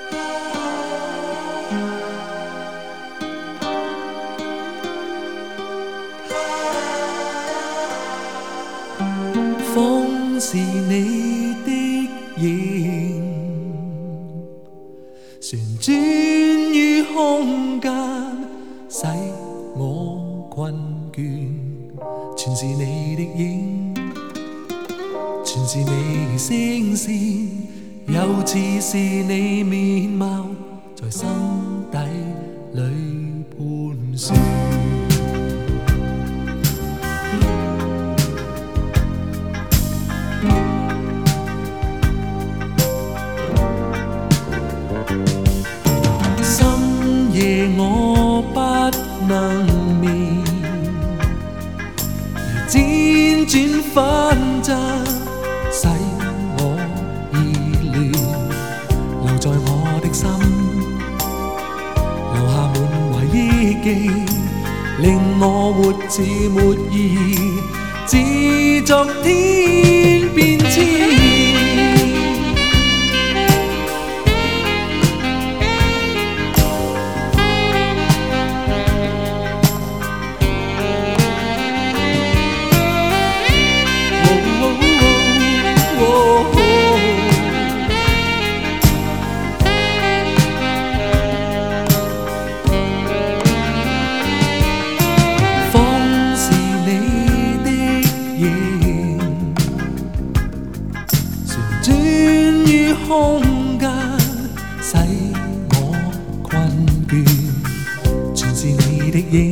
风是你的影，旋转于空间，使我困倦。全是你的影，全是你聲線，又似是你面貌，在心底裏盤旋。深夜我不能眠，如輾轉反側，使我意亂，留在我的心，留下滿懷憶記，令我活似沒意義，自作天變遷。空間使我困倦，全是你的影，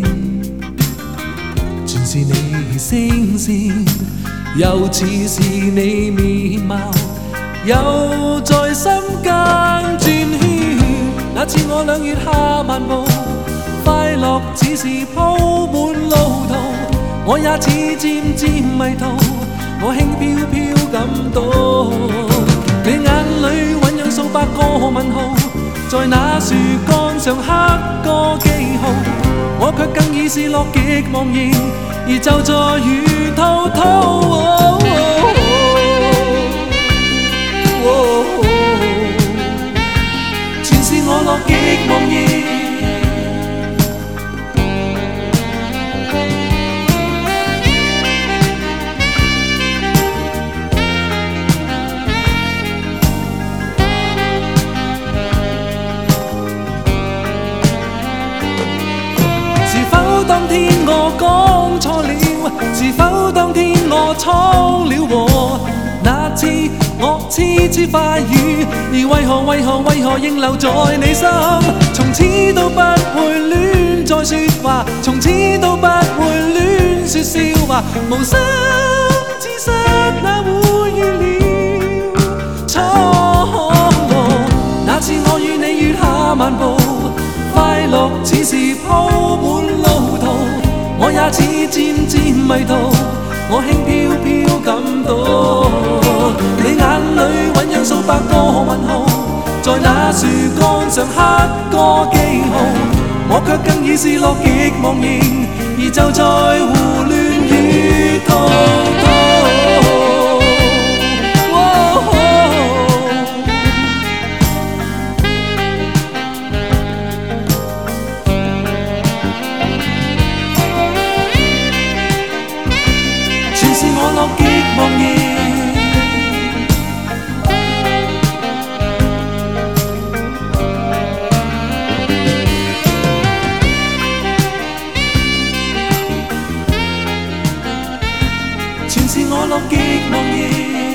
全是你聲線，又似是你面貌，又在心間轉圈。那次我2月下漫步，快樂只是鋪滿路途，我也似漸漸迷途，我輕飄飄感到。你眼裏醞釀數百個問號，在那樹幹上刻個記號，我卻更已是樂極忘形，而就在如滔滔。全是我樂極忘形。當天我講錯了，是否當天我闖了禍？那次我痴痴快語，而為何仍留在你心？從此都不會亂再說話，從此都不會亂說笑話，無心之失哪會預料錯誤？那次我與你月下漫步，快樂似是鋪滿路途，我也似漸漸迷途，我輕飄飄感到。你眼裏醞釀數百個問號，在那樹幹上刻個記號，我卻更已是樂極忘形，而就在胡亂與滔滔。我樂極忘形，全是我樂極忘形。